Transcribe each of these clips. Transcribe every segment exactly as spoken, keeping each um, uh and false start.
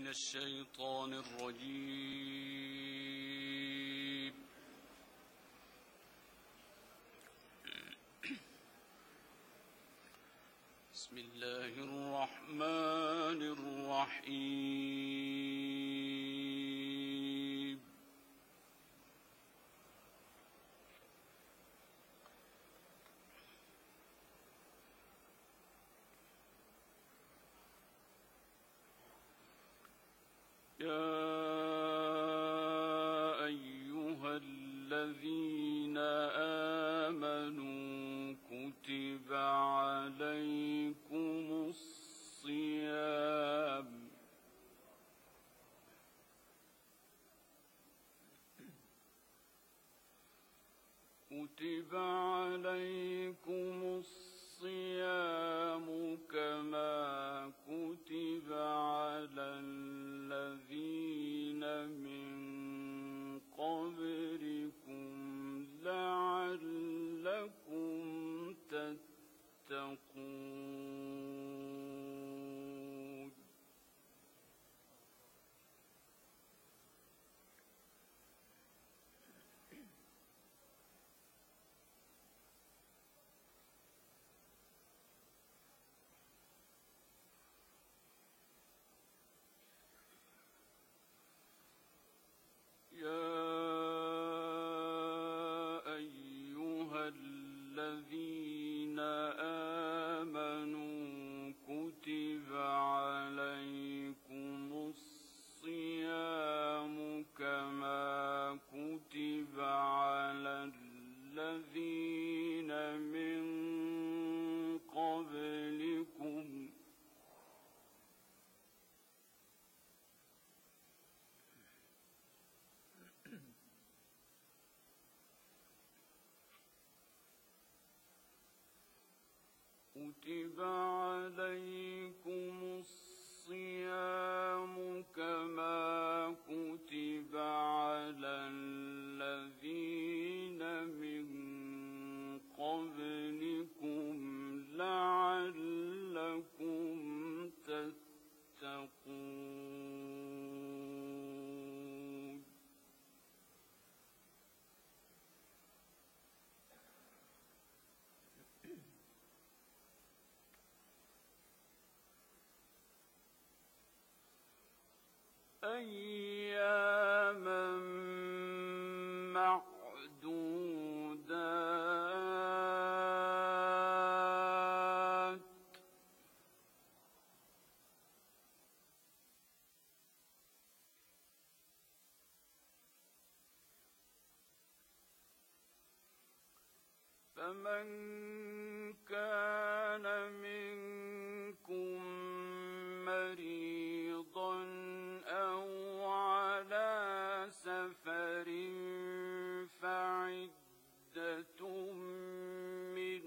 من الشيطان الرجيم. بسم الله الرحمن الرحيم. يا أيها الذين آمنوا كتب عليكم الصيام كتب عليكم الصيام كما كتب على الذين من قبلكم لعلكم تتقون. يا أيها الذين آمنوا كتب عليكم الصيام كما كتب على الذين من قبلكم كتب عليكم الصيام كما كتب على الذين من قبلكم لعلكم تتقون. أياما معدودات فمن كان منكم مريضا أو على سفر فعدة من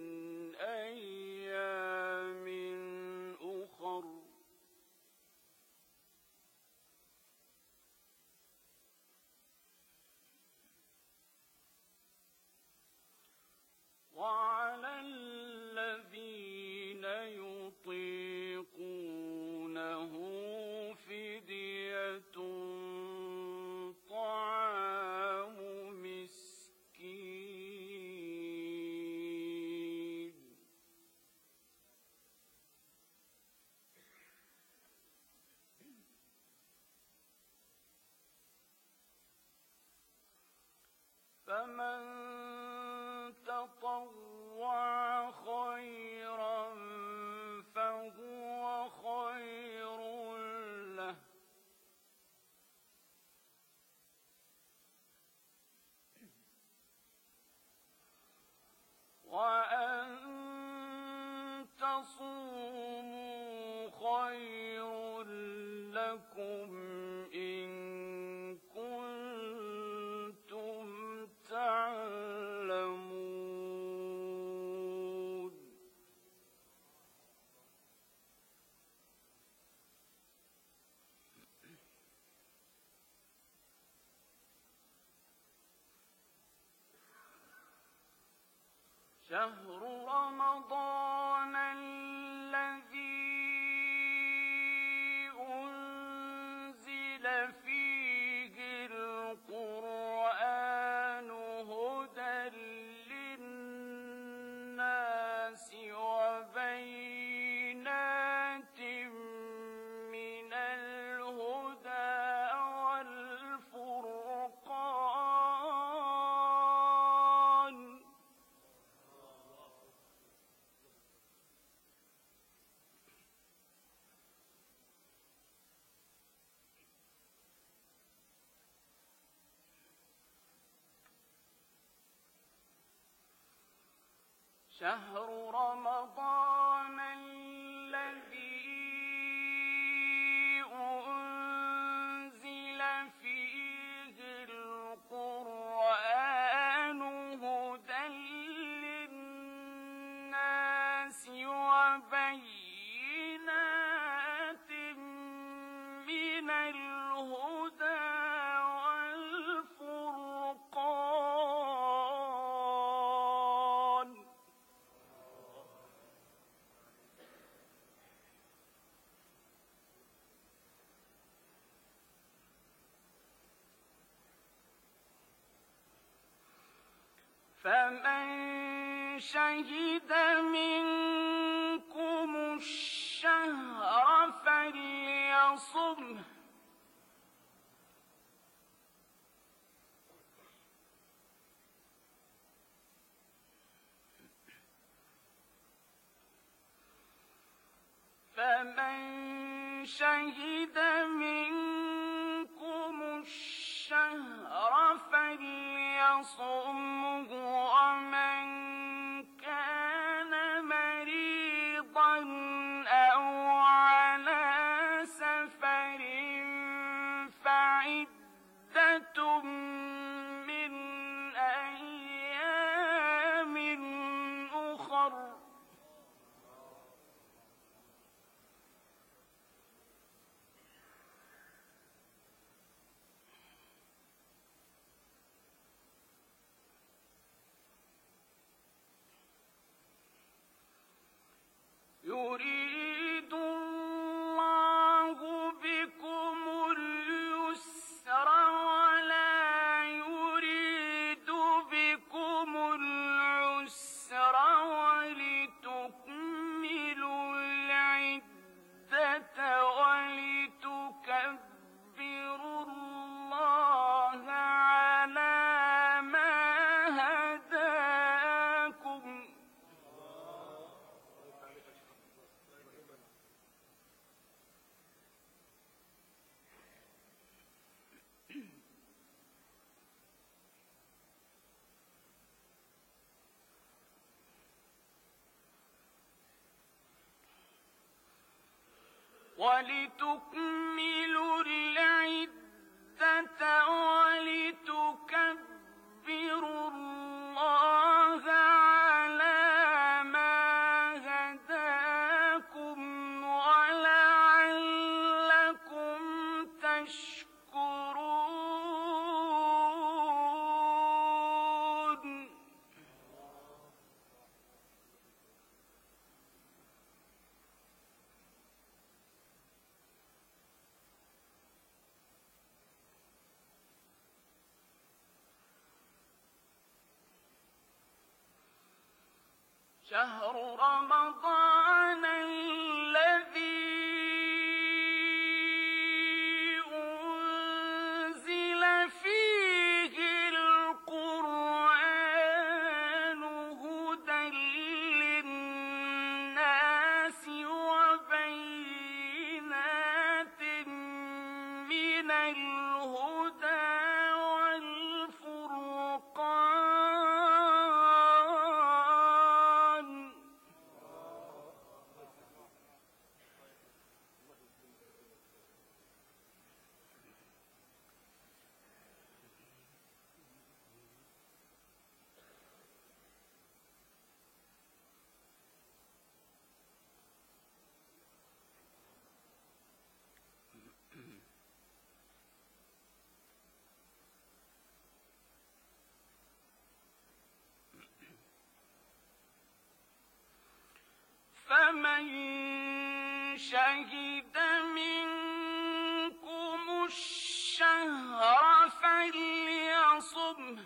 أيام أخر وعلى الذين يطيقونه فدية طعام مسكين فمن تطوع خيرا فهو خير له وأن تصوموا خير لكم إن كنتم تعلمون. شهر رمضان الذي أنزل شهر رمضان الذي أنزل فيه القرآن هدى للناس وبينات من الهدى والفرقان. فمن شهد منكم الشهر فليصمه فمن شهد منكم الشهر فليصمه ومن كان مريضا أو على سفر فعدة من أيام أخر. يريد الله بكم اليسر ولا يريد بكم العسر ولتكملوا العدة ولتكبروا الله على ما هداكم. ولتكملوا العدة ولتكبروا الله على ما هداكم ولعلكم تشكرون. شهر رمضان الذي أنزل فيه القرآن هدى للناس وبينات من الهدى والفرقان. فمن شهد منكم الشهر فليصمه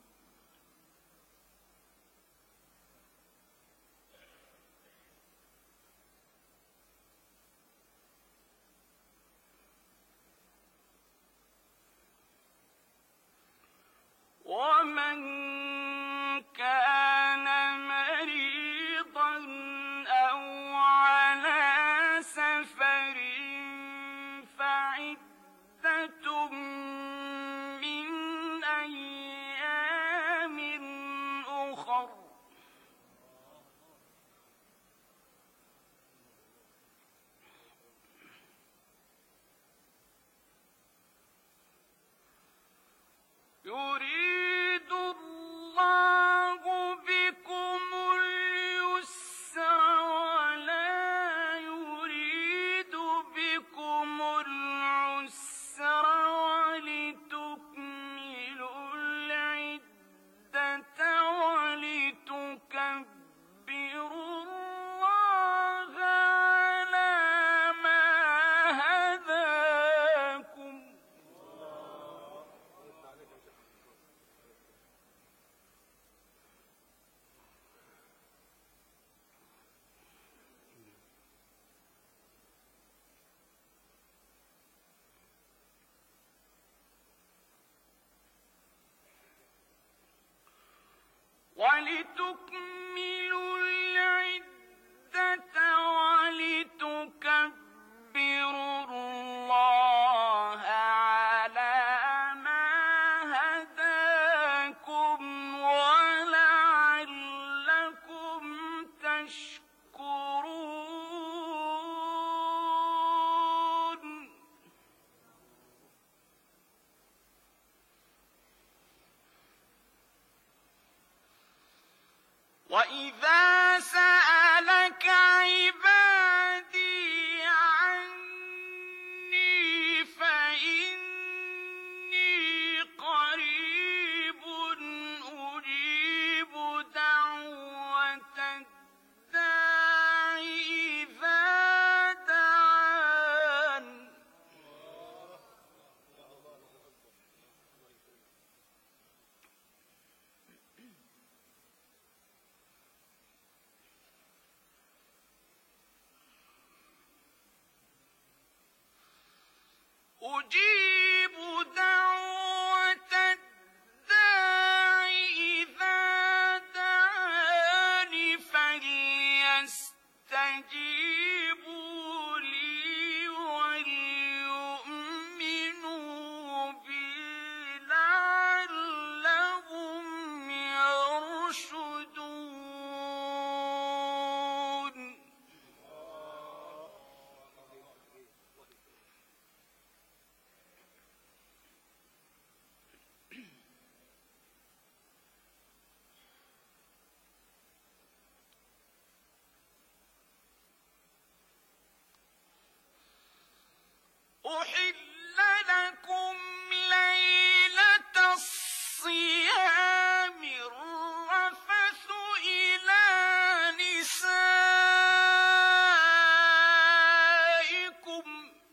ومن كان مريضا أو على سفر ولتكملوا العدة ولتكبروا الله على ما هداكم ولعلكم تشكرون. وَإِذَا سَأَلَكَ عِبَادِي عَنِّي فَإِنِّي قَرِيبٌ أُجِيبُ دَعْوَةَ الدَّاعِ إِذَا دَعَانِ. أجيب دعوة الداع إذا دعان فليستجيبوا لي وليؤمنوا بي لعلهم يرشدون. أحل لكم ليلة الصيام الرفث إلى نسائكم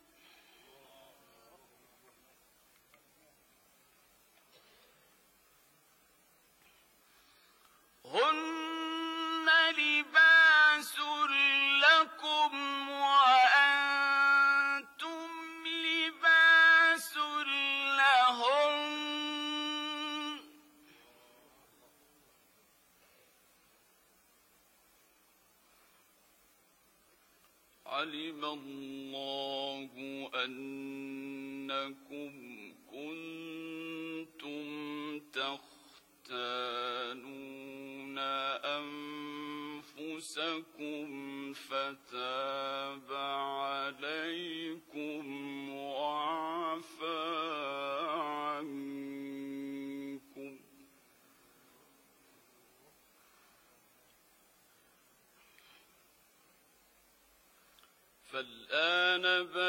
هن لباس لكم وأنتم لباس لهن. علم الله أنكم كنتم تختانون أنفسكم فتاب عليكم وعفى عنكم. فالآن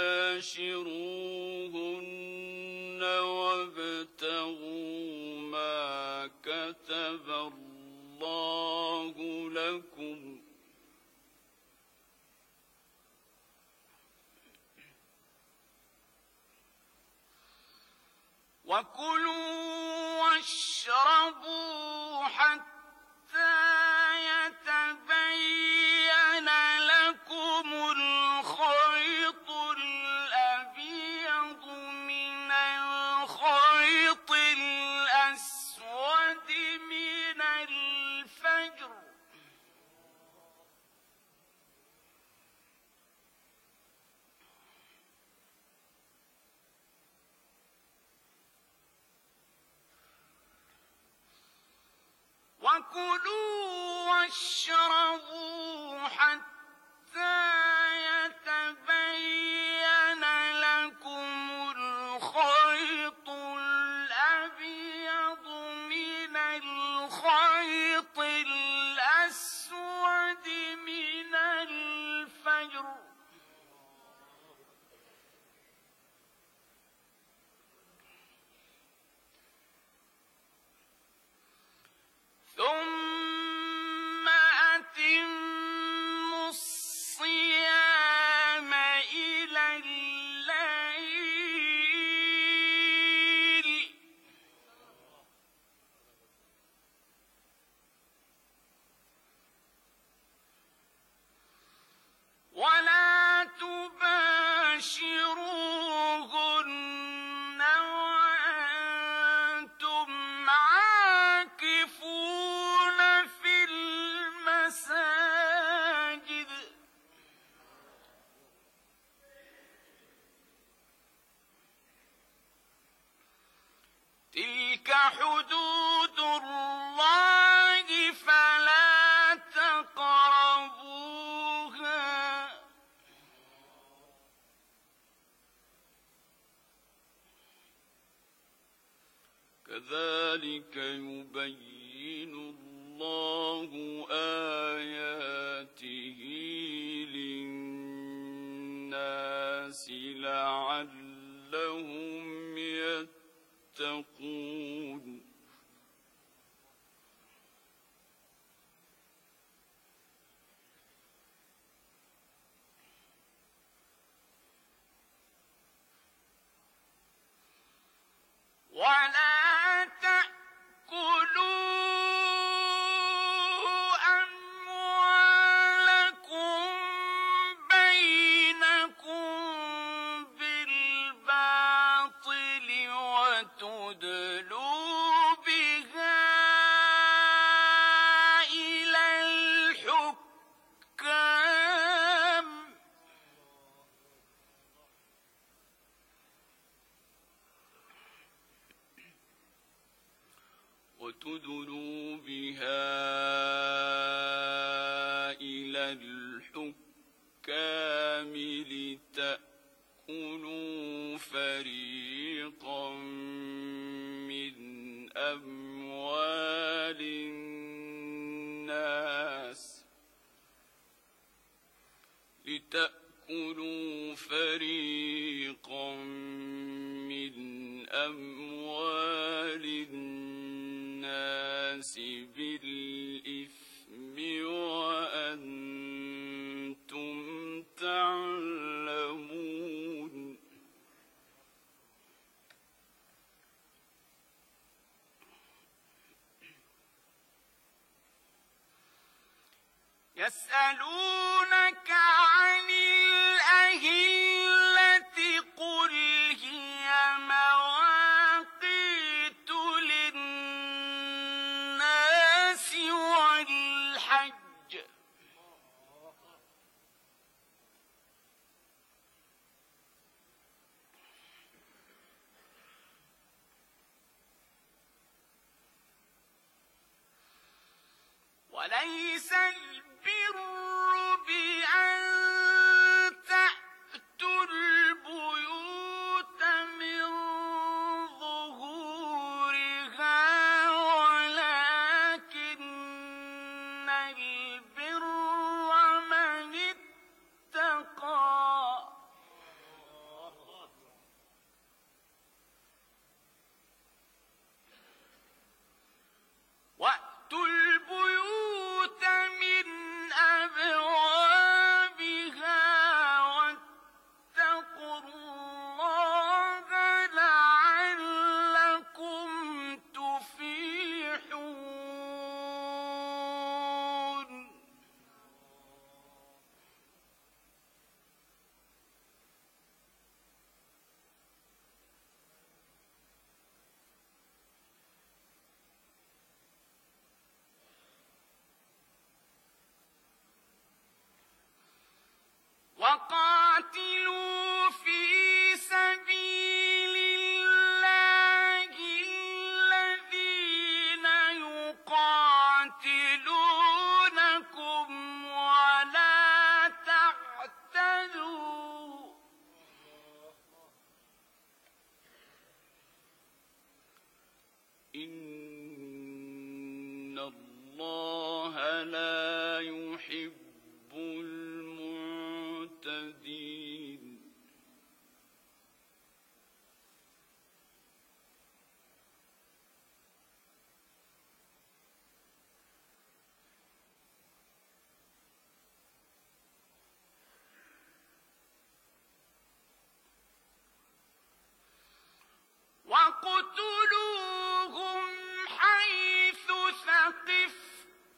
باشروهن وابتغوا ما كتب الله لكم وكلوا واشربوا حتى يتبين لكم الخيط الأبيض من الخيط الأسود من الفجر وكلوا واشربوا حتى يتبين لكم الخيط الأبيض من الخيط الأسود من الفجر ثم أتموا الصيام تلك حدود الله فلا تقربوها كذلك يبين الله آياته للناس لعلهم يتقون ولا تأكلوا أموالكم بينكم بالباطل وتدلوا بها إلى الحكام وتدلوا بها إلى الحكام لتأكلوا فريقا من أموال الناس لتأكلوا فريقا من أموال الناس بالإثم وأنتم تعلمون يسألونك عن الأهلة قل هي مواقيت للناس والحج وليس البر بأن تأتوا البيوت من ظهورها ولكن البر من اتقى وأتوا البيوت من أبوابها واتقوا الله لعلكم تفلحون وقاتلوا في سبيل الله الذين يقاتلونكم ولا تعتدوا إن الله لا يحب المعتدين وَاقْتُلُوهُمْ حَيْثُ ثَقِفْتُمُوهُمْ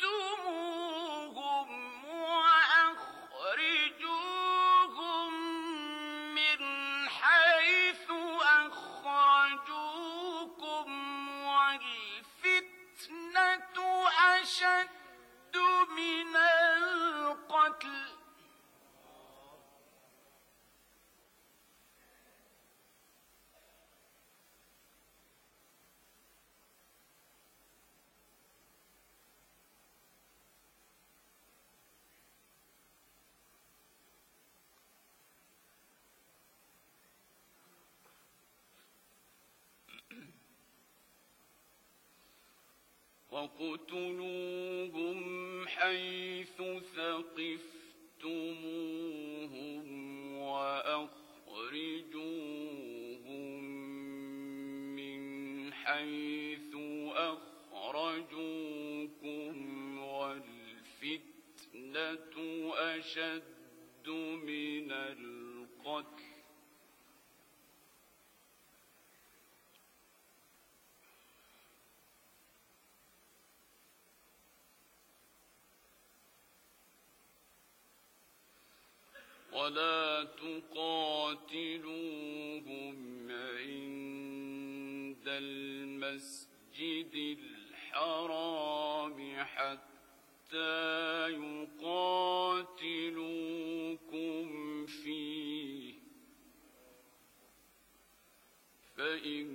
وَاقْتُلُوهُمْ حَيْثُ ثَقِفْتُمُوهُمْ وَأَخْرِجُوهُمْ مِنْ حَيْثُ أَخْرَجُوكُمْ وَالْفِتْنَةُ أَشَدُّ مِنَ الْقَتْلِ وَلَا تُقَاتِلُوهُمْ عِندَ الْمَسْجِدِ الْحَرَامِ حَتَّى يُقَاتِلُوكُمْ فِيهِ ۖ فَإِن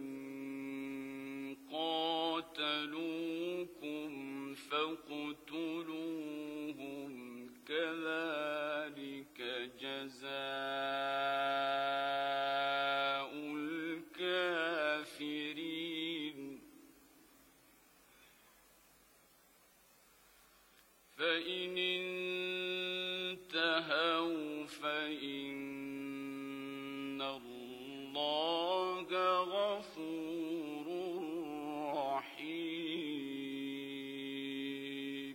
قَاتَلُوكُمْ فَاقْتُلُوهُمْ كَذَلِكَ جَزَاءُ الْكَافِرِينَ فَإِنِ انتهوا فَإِنَّ اللَّهَ غَفُورٌ رَّحِيمٌ.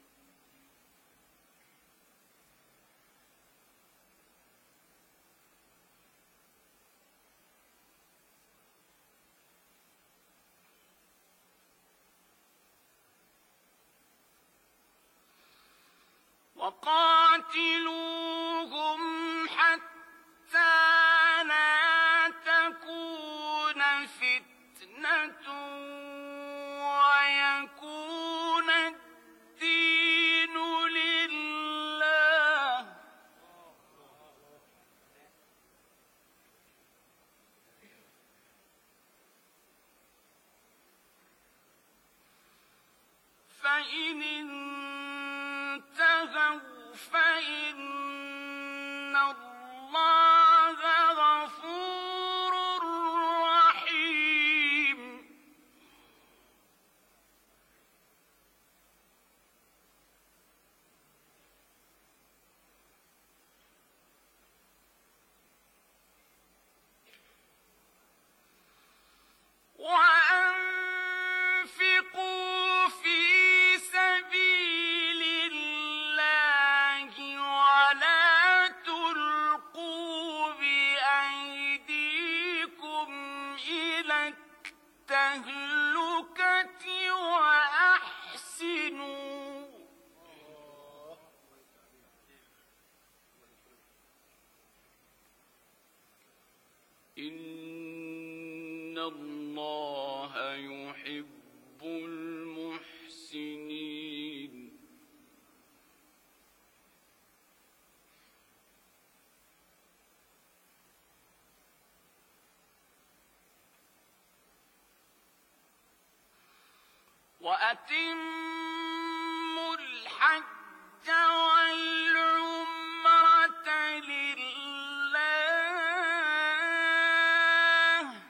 وَقَاتِلُوهُمْ حَتَّى لَا تَكُونَ فِتْنَةٌ وَيَكُونَ الدِّينُ لِلَّهِ ۖ فَإِنِ فَإِنَّ اللَّهَ غَفُورٌ رَّحِيمٌ. وَأَنفِقُوا فِي سَبِيلِ اللَّهِ وَلَا تُلْقُوا بِأَيْدِيكُمْ إِلَى التَّهْلُكَةِ وَأَحْسِنُوا إِنَّ اللَّهَ يُحِبُّ الْمُحْسِنِينَ. وَأَتِمُّوا الْحَجَّ وَالْعُمْرَةَ لِلَّهِ ۖ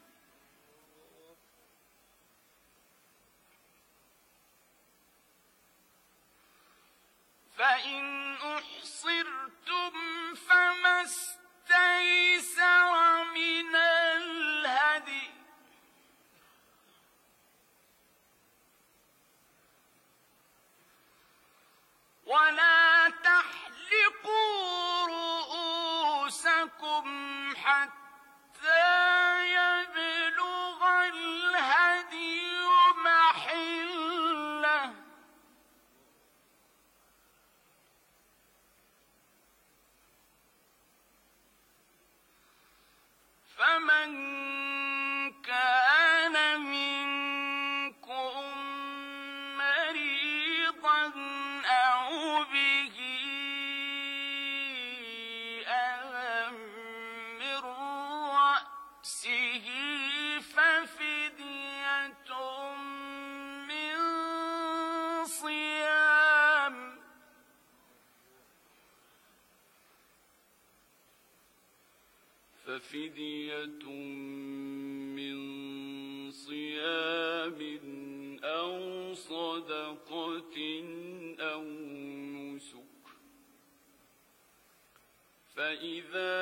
فَإِنْ أُحْصِرْتُمْ فَمَا اسْتَيْسَرَ مِنَ الْهَدْيِ ۖ وَلَا تَحْلِقُوا رُءُوسَكُمْ حَتَّى يَبْلُغَ الْهَدْيُ مَحِلَّهُ ۚ فَمَن كَانَ مِنكُم مَّرِيضًا أَوْ بِهِ أَذًى مِّن رَّأْسِهِ فَفِدْيَةٌ مِّن صِيَامٍ فَفِدْيَةٌ مِّن صِيَامٍ أَوْ صدقة أو نسك فإذا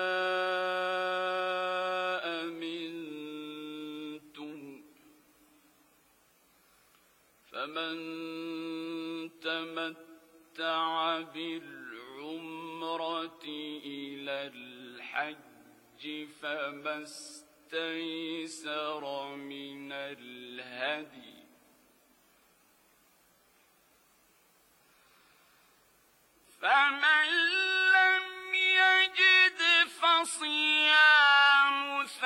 أمنتم فمن تمتع بالعمرة إلى الحج فما استيسر من الهدي فمن لم يجد فصيام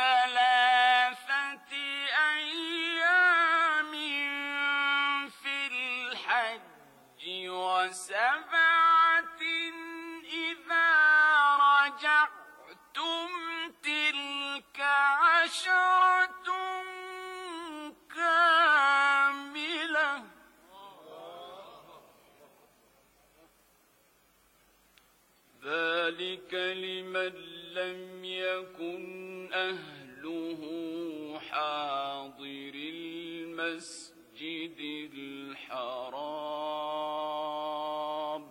ثلاثة أيام في الحج وسبعة إذا رجعتم تلك عشرة كاملة ذلك لمن لم يكن أهله حاضر المسجد الحرام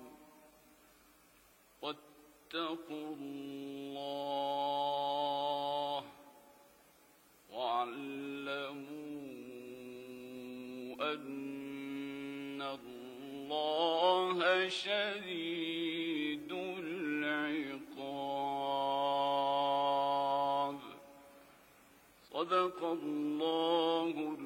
واتقوا الله واعلموا أن الله شديد العقاب صدق الله